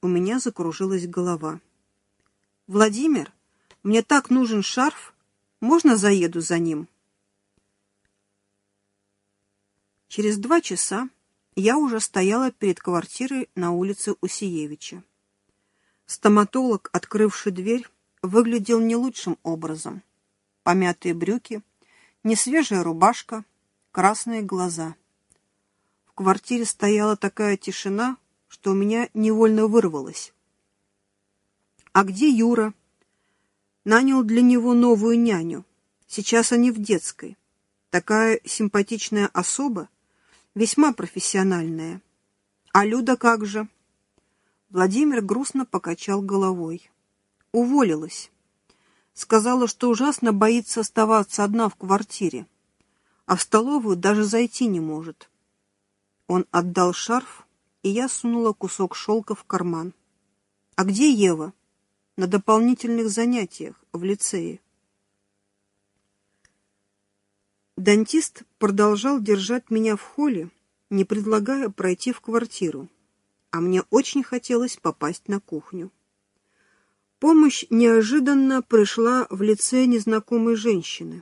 у меня закружилась голова. «Владимир, мне так нужен шарф. Можно заеду за ним?» Через 2 часа я уже стояла перед квартирой на улице Усиевича. Стоматолог, открывший дверь, выглядел не лучшим образом. Помятые брюки, несвежая рубашка, красные глаза. В квартире стояла такая тишина, что у меня невольно вырвалось. «А где Юра?» Нанял для него новую няню. Сейчас они в детской. Такая симпатичная особа, весьма профессиональная. А Люда как же? Владимир грустно покачал головой. Уволилась. Сказала, что ужасно боится оставаться одна в квартире, а в столовую даже зайти не может. Он отдал шарф, и я сунула кусок шелка в карман. «А где Ева?» «На дополнительных занятиях в лицее». Дантист продолжал держать меня в холле, не предлагая пройти в квартиру, а мне очень хотелось попасть на кухню. Помощь неожиданно пришла в лице незнакомой женщины.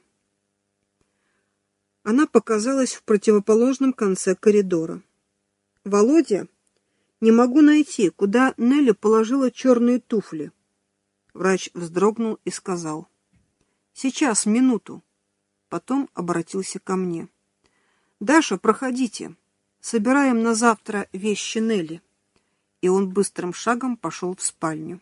Она показалась в противоположном конце коридора. «Володя, не могу найти, куда Нелли положила черные туфли». Врач вздрогнул и сказал: «Сейчас, минуту». Потом обратился ко мне. «Даша, проходите. Собираем на завтра вещи Нелли». И он быстрым шагом пошел в спальню.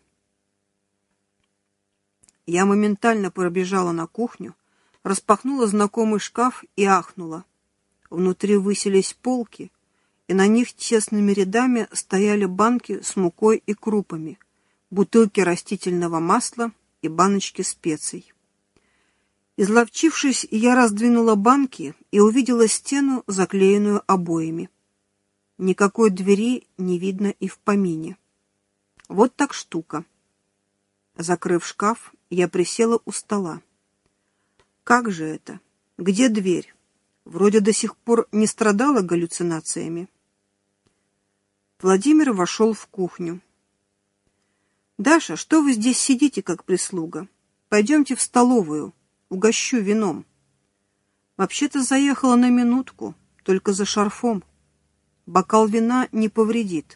Я моментально пробежала на кухню, распахнула знакомый шкаф и ахнула. Внутри высились полки, и на них тесными рядами стояли банки с мукой и крупами, бутылки растительного масла и баночки специй. Изловчившись, я раздвинула банки и увидела стену, заклеенную обоями. Никакой двери не видно и в помине. Вот так штука. Закрыв шкаф, я присела у стола. Как же это? Где дверь? Вроде до сих пор не страдала галлюцинациями. Владимир вошел в кухню. «Даша, что вы здесь сидите, как прислуга? Пойдемте в столовую, угощу вином». «Вообще-то заехала на минутку, только за шарфом. Бокал вина не повредит».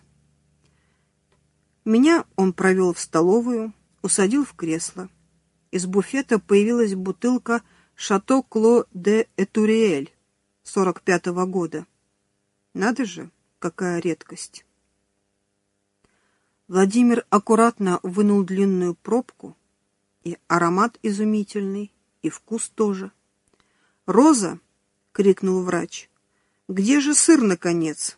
Меня он провел в столовую, усадил в кресло. Из буфета появилась бутылка «Шато Кло де Этуриэль» 45-го года. Надо же, какая редкость. Владимир аккуратно вынул длинную пробку, и аромат изумительный, и вкус тоже. «Роза!» — крикнул врач. «Где же сыр, наконец?»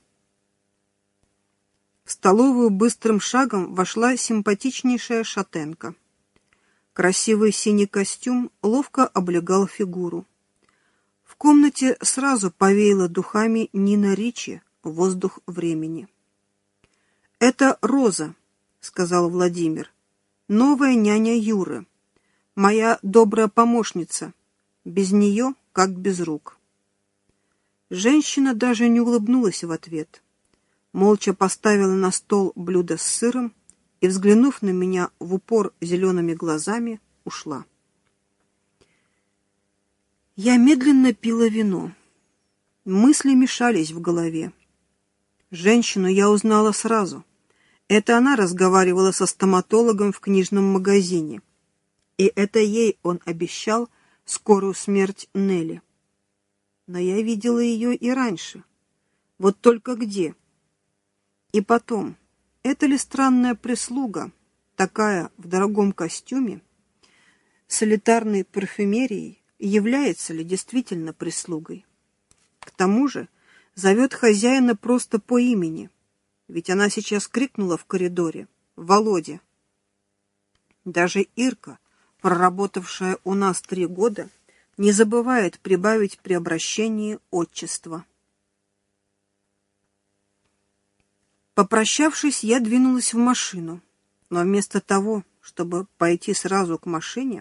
В столовую быстрым шагом вошла симпатичнейшая шатенка. Красивый синий костюм ловко облегал фигуру. В комнате сразу повеяло духами Нина Ричи, воздух времени. «Это Роза», — сказал Владимир, — «новая няня Юры, моя добрая помощница. Без нее как без рук». Женщина даже не улыбнулась в ответ. Молча поставила на стол блюдо с сыром и, взглянув на меня в упор зелеными глазами, ушла. Я медленно пила вино. Мысли мешались в голове. Женщину я узнала сразу. Это она разговаривала со стоматологом в книжном магазине. И это ей он обещал скорую смерть Нелли. Но я видела ее и раньше. Вот только где? И потом, это ли странная прислуга, такая в дорогом костюме, с элитарной парфюмерией, является ли действительно прислугой? К тому же зовет хозяина просто по имени, ведь она сейчас крикнула в коридоре: «Володя!». Даже Ирка, проработавшая у нас 3 года, не забывает прибавить при обращении отчества. Попрощавшись, я двинулась в машину, но вместо того, чтобы пойти сразу к машине,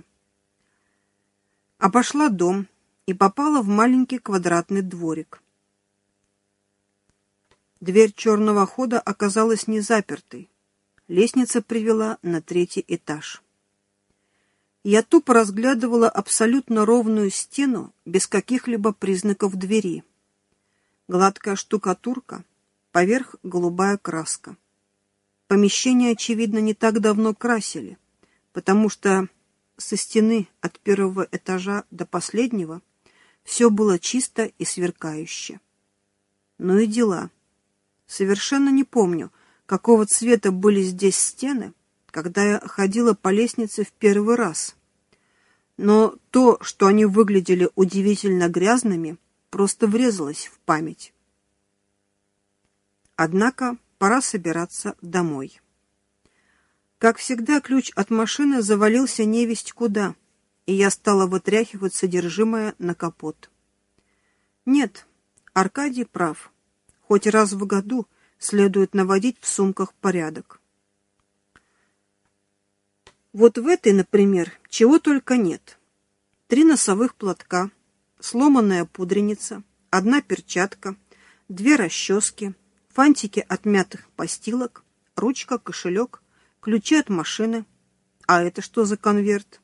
обошла дом и попала в маленький квадратный дворик. Дверь черного хода оказалась не запертой. Лестница привела на 3-й этаж. Я тупо разглядывала абсолютно ровную стену без каких-либо признаков двери. Гладкая штукатурка, поверх голубая краска. Помещение, очевидно, не так давно красили, потому что со стены от 1-го этажа до последнего все было чисто и сверкающе. Ну и дела. Совершенно не помню, какого цвета были здесь стены, когда я ходила по лестнице в первый раз. Но то, что они выглядели удивительно грязными, просто врезалось в память. Однако пора собираться домой. Как всегда, ключ от машины завалился невесть куда, и я стала вытряхивать содержимое на капот. Нет, Аркадий прав. Хоть раз в году следует наводить в сумках порядок. Вот в этой, например, чего только нет. 3 носовых платка, сломанная пудреница, 1 перчатка, 2 расчески, фантики от мятых постилок, ручка, кошелек, ключи от машины. А это что за конверт?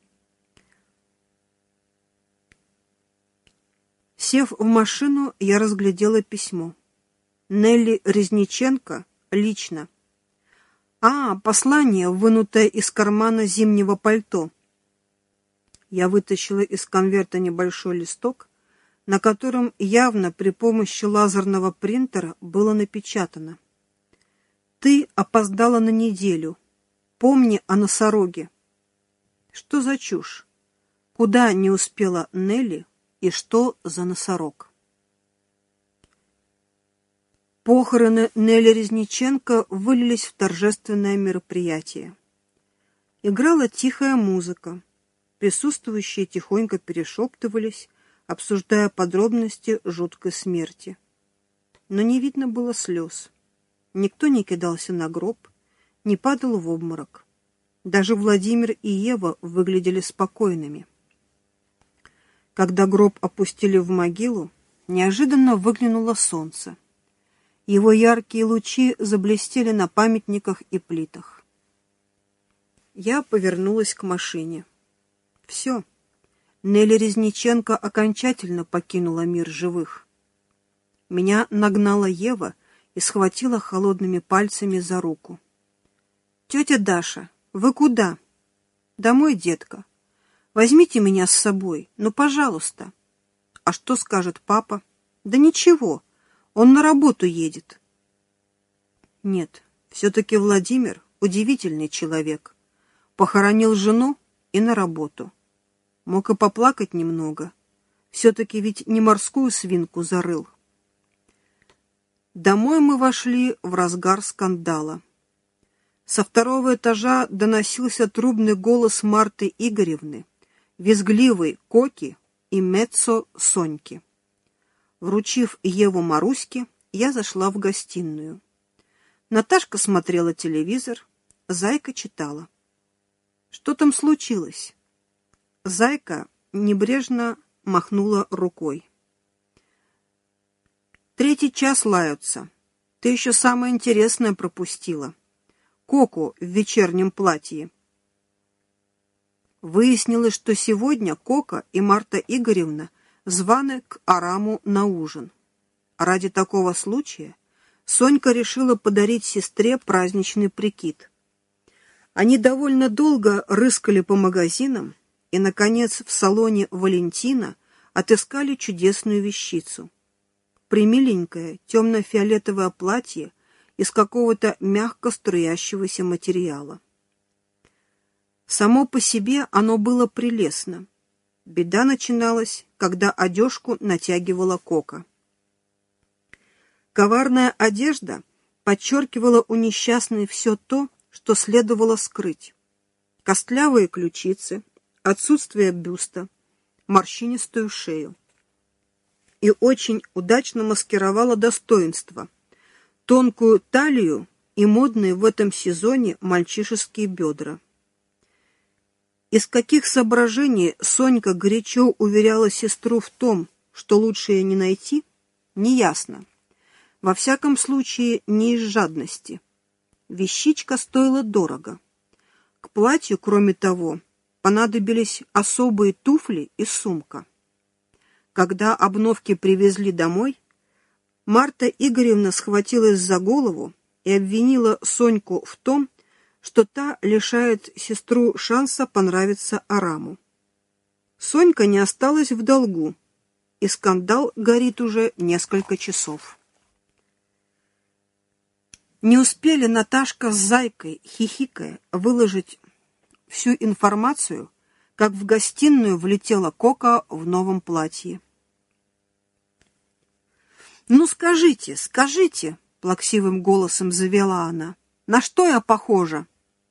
Сев в машину, я разглядела письмо. Нелли Резниченко лично. Послание, вынутое из кармана зимнего пальто. Я вытащила из конверта небольшой листок, на котором явно при помощи лазерного принтера было напечатано: «Ты опоздала на неделю. Помни о носороге». Что за чушь? Куда не успела Нелли и что за носорог? Похороны Нелли Резниченко вылились в торжественное мероприятие. Играла тихая музыка. Присутствующие тихонько перешептывались, обсуждая подробности жуткой смерти. Но не видно было слез. Никто не кидался на гроб, не падал в обморок. Даже Владимир и Ева выглядели спокойными. Когда гроб опустили в могилу, неожиданно выглянуло солнце. Его яркие лучи заблестели на памятниках и плитах. Я повернулась к машине. Все. Нелли Резниченко окончательно покинула мир живых. Меня нагнала Ева и схватила холодными пальцами за руку. «Тетя Даша, вы куда?» «Домой, детка. Возьмите меня с собой, ну, пожалуйста». «А что скажет папа?» «Да ничего. Он на работу едет». Нет, все-таки Владимир удивительный человек. Похоронил жену и на работу. Мог и поплакать немного. Все-таки ведь не морскую свинку зарыл. Домой мы вошли в разгар скандала. Со 2-го этажа доносился трубный голос Марты Игоревны, визгливый Коки и меццо Соньки. Вручив Еву Маруське, я зашла в гостиную. Наташка смотрела телевизор, Зайка читала. «Что там случилось?» Зайка небрежно махнула рукой. «3-й час лаются. Ты еще самое интересное пропустила. Коку в вечернем платье». Выяснилось, что сегодня Кока и Марта Игоревна званы к Араму на ужин. Ради такого случая Сонька решила подарить сестре праздничный прикид. Они довольно долго рыскали по магазинам и, наконец, в салоне Валентина отыскали чудесную вещицу. Примиленькое темно-фиолетовое платье из какого-то мягко струящегося материала. Само по себе оно было прелестно. Беда начиналась, когда одежку натягивала Кока. Коварная одежда подчеркивала у несчастной все то, что следовало скрыть. Костлявые ключицы, отсутствие бюста, морщинистую шею. И очень удачно маскировала достоинства, тонкую талию и модные в этом сезоне мальчишеские бедра. Из каких соображений Сонька горячо уверяла сестру в том, что лучше ее не найти, неясно. Во всяком случае, не из жадности. вещичка стоила дорого. К платью, кроме того, понадобились особые туфли и сумка. Когда обновки привезли домой, Марта Игоревна схватилась за голову и обвинила Соньку в том, что та лишает сестру шанса понравиться Араму. Сонька не осталась в долгу, и скандал горит уже несколько часов. Не успели Наташка с Зайкой, хихикая, выложить всю информацию, как в гостиную влетела Кока в новом платье. «Ну скажите, скажите!» — плаксивым голосом завела она. «На что я похожа?»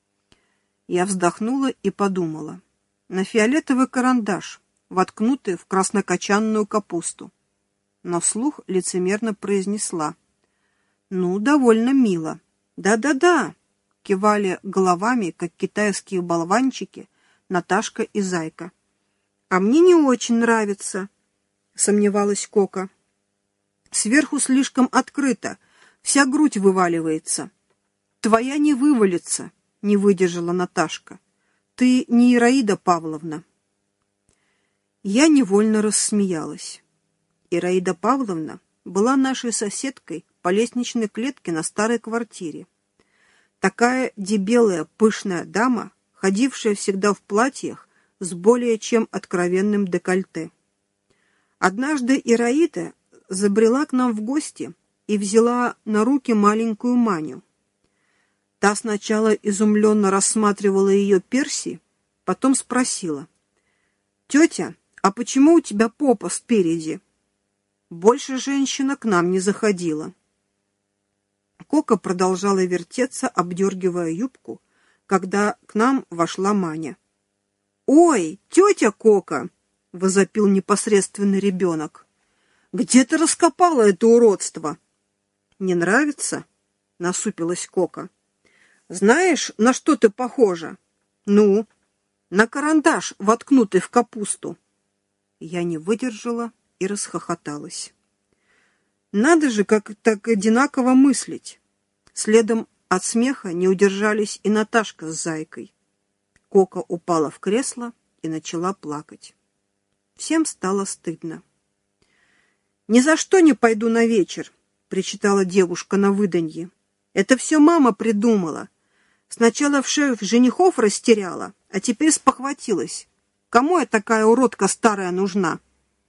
Я вздохнула и подумала. На фиолетовый карандаш, воткнутый в краснокочанную капусту. Но вслух лицемерно произнесла. «Ну, довольно мило». «Да-да-да!» — кивали головами, как китайские болванчики, Наташка и Зайка. «А мне не очень нравится», — сомневалась Кока. «Сверху слишком открыто, вся грудь вываливается». «Твоя не вывалится», — не выдержала Наташка. «Ты не Ираида Павловна». Я невольно рассмеялась. Ираида Павловна была нашей соседкой по лестничной клетке на старой квартире. Такая дебелая, пышная дама, ходившая всегда в платьях с более чем откровенным декольте. Однажды Ираида забрела к нам в гости и взяла на руки маленькую Маню. Та сначала изумленно рассматривала ее перси, потом спросила. «Тетя, а почему у тебя попа спереди?» Больше женщина к нам не заходила. Кока продолжала вертеться, обдергивая юбку, когда к нам вошла Маня. «Ой, тетя Кока!» — возопил непосредственный ребенок. «Где ты раскопала это уродство?» «Не нравится?» — насупилась Кока. «Знаешь, на что ты похожа?» «Ну?» «На карандаш, воткнутый в капусту». Я не выдержала и расхохоталась. Надо же, как так одинаково мыслить. Следом от смеха не удержались и Наташка с Зайкой. Кока упала в кресло и начала плакать. Всем стало стыдно. «Ни за что не пойду на вечер», — причитала девушка на выданье. «Это все мама придумала. Сначала всех женихов растеряла, а теперь спохватилась. Кому я такая уродка старая нужна?»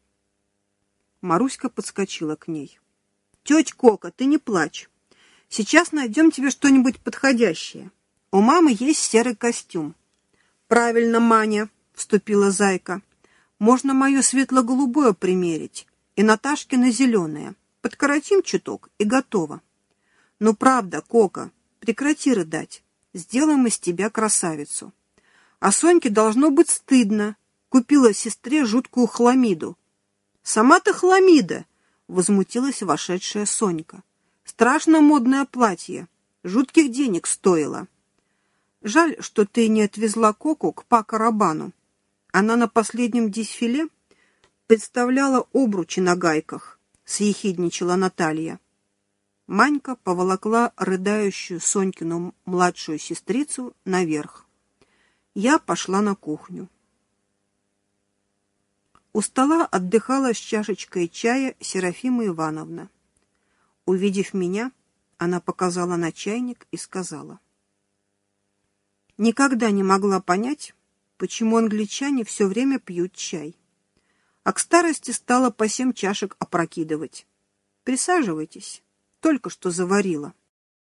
Маруська подскочила к ней. «Тетя Кока, ты не плачь. Сейчас найдем тебе что-нибудь подходящее. У мамы есть серый костюм». «Правильно, Маня», — вступила Зайка. «Можно мое светло-голубое примерить и Наташкино зеленое. Подкоротим чуток и готово». «Ну правда, Кока, прекрати рыдать. Сделаем из тебя красавицу. А Соньке должно быть стыдно. Купила сестре жуткую хламиду». «Сама ты хламида!» — возмутилась вошедшая Сонька. «Страшно модное платье. Жутких денег стоило». «Жаль, что ты не отвезла Коку к Пако-Рабану. Она на последнем дефиле представляла обручи на гайках», — съехидничала Наталья. Манька поволокла рыдающую Сонькину младшую сестрицу наверх. Я пошла на кухню. У стола отдыхала с чашечкой чая Серафима Ивановна. Увидев меня, она показала на чайник и сказала. «Никогда не могла понять, почему англичане все время пьют чай. А к старости стала по 7 чашек опрокидывать. Присаживайтесь, только что заварила».